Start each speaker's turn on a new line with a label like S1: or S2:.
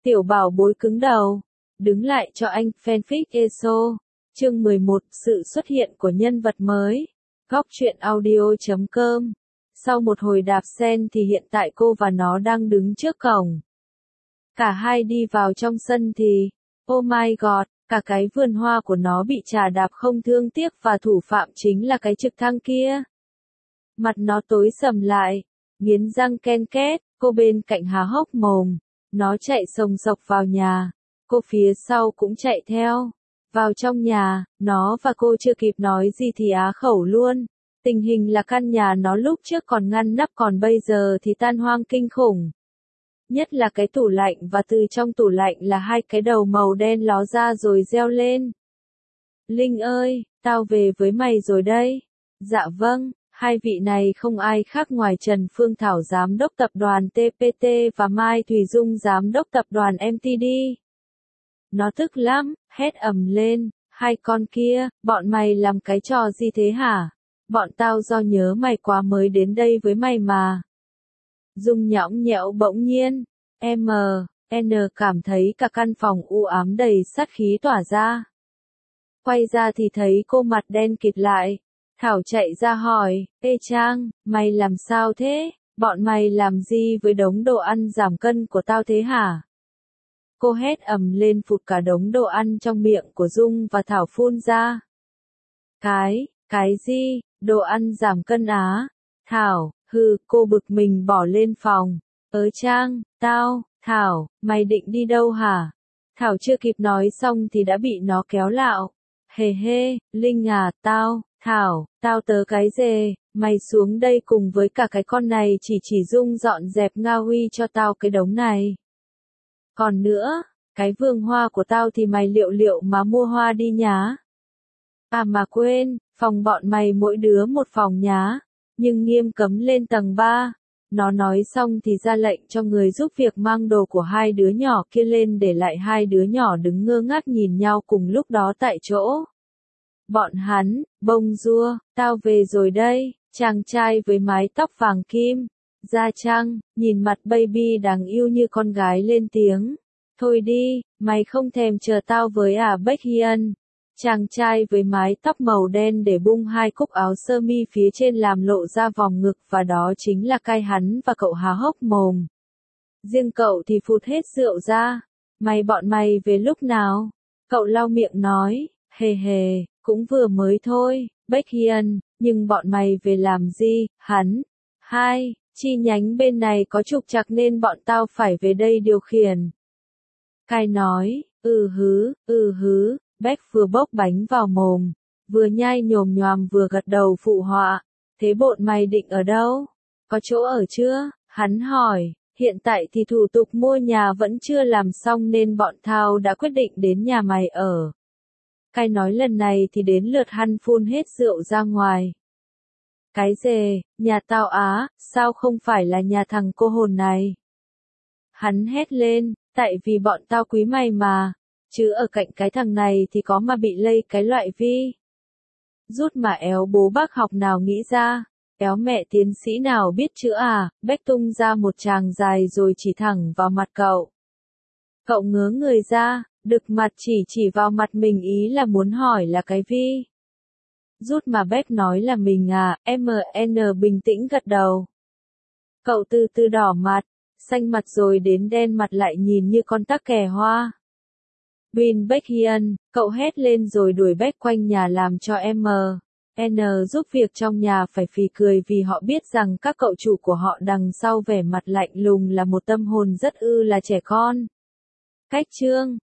S1: Tiểu bảo bối cứng đầu. Đứng lại cho anh fanfic ESO. Chương 11, sự xuất hiện của nhân vật mới. Góc truyện audio.com. Sau một hồi đạp sen thì hiện tại cô và nó đang đứng trước cổng. Cả hai đi vào trong sân thì, oh my god, cả cái vườn hoa của nó bị trà đạp không thương tiếc và thủ phạm chính là cái trực thăng kia. Mặt nó tối sầm lại, nghiến răng ken két, cô bên cạnh há hốc mồm. Nó chạy sồng sộc vào nhà, cô phía sau cũng chạy theo. Vào trong nhà, nó và cô chưa kịp nói gì thì á khẩu luôn. Tình hình là căn nhà nó lúc trước còn ngăn nắp còn bây giờ thì tan hoang kinh khủng. Nhất là cái tủ lạnh và từ trong tủ lạnh là hai cái đầu màu đen ló ra rồi reo lên. Linh ơi, tao về với mày rồi đây. Dạ vâng, hai vị này không ai khác ngoài Trần Phương Thảo giám đốc tập đoàn TPT và Mai Thùy Dung giám đốc tập đoàn MTD. Nó tức lắm, hét ầm lên, hai con kia, bọn mày làm cái trò gì thế hả? Bọn tao do nhớ mày quá mới đến đây với mày mà. Dung nhõng nhẽo bỗng nhiên, N cảm thấy cả căn phòng u ám đầy sát khí tỏa ra. Quay ra thì thấy cô mặt đen kịt lại. Thảo chạy ra hỏi, ê Trang, mày làm sao thế? Bọn mày làm gì với đống đồ ăn giảm cân của tao thế hả? Cô hét ầm lên phụt cả đống đồ ăn trong miệng của Dung và Thảo phun ra. Cái gì? Đồ ăn giảm cân á? Thảo, cô bực mình bỏ lên phòng. Trang, Thảo, mày định đi đâu hả? Thảo chưa kịp nói xong thì đã bị nó kéo lạo. Hê, Linh à, Thảo, tao tớ cái dề, mày xuống đây cùng với cả cái con này chỉ Dung dọn dẹp Nga Huy cho tao cái đống này. Còn nữa, cái vườn hoa của tao thì mày liệu mà mua hoa đi nhá. À mà quên, phòng bọn mày mỗi đứa một phòng nhá, nhưng nghiêm cấm lên tầng 3. Nó nói xong thì ra lệnh cho người giúp việc mang đồ của hai đứa nhỏ kia lên để lại hai đứa nhỏ đứng ngơ ngác nhìn nhau cùng lúc đó tại chỗ. Bọn hắn, bông rua, tao về rồi đây, chàng trai với mái tóc vàng kim. Da trăng, nhìn mặt baby đáng yêu như con gái lên tiếng. Thôi đi, mày không thèm chờ tao với à Baekhyun. Chàng trai với mái tóc màu đen để bung hai cúc áo sơ mi phía trên làm lộ ra vòng ngực và đó chính là cai hắn và cậu há hốc mồm. Riêng cậu thì phụt hết rượu ra. Bọn mày về lúc nào? Cậu lau miệng nói, hề, cũng vừa mới thôi, Baekhyun, nhưng bọn mày về làm gì, hắn? Hai, chi nhánh bên này có trục trặc nên bọn tao phải về đây điều khiển. Cai nói, hứ, Beck vừa bốc bánh vào mồm, vừa nhai nhồm nhoàm vừa gật đầu phụ họa. Thế bọn mày định ở đâu? Có chỗ ở chưa? Hắn hỏi, hiện tại thì thủ tục mua nhà vẫn chưa làm xong nên bọn tao đã quyết định đến nhà mày ở. Cai nói lần này thì đến lượt hắn phun hết rượu ra ngoài. Cái dề, nhà tao á, sao không phải là nhà thằng cô hồn này? Hắn hét lên, tại vì bọn tao quý mày mà, chứ ở cạnh cái thằng này thì có mà bị lây cái loại vi. Rút mà éo bố bác học nào nghĩ ra, éo mẹ tiến sĩ nào biết chữa à, Beck tung ra một tràng dài rồi chỉ thẳng vào mặt cậu. Cậu ngớ người ra, đực mặt chỉ vào mặt mình ý là muốn hỏi là cái vi. Rút mà Beck nói là mình à, MN bình tĩnh gật đầu. Cậu từ từ đỏ mặt, xanh mặt rồi đến đen mặt lại nhìn như con tắc kè hoa. Bin Baekhyun, cậu hét lên rồi đuổi Beck quanh nhà làm cho N giúp việc trong nhà phải phì cười vì họ biết rằng các cậu chủ của họ đằng sau vẻ mặt lạnh lùng là một tâm hồn rất là trẻ con. Cách chương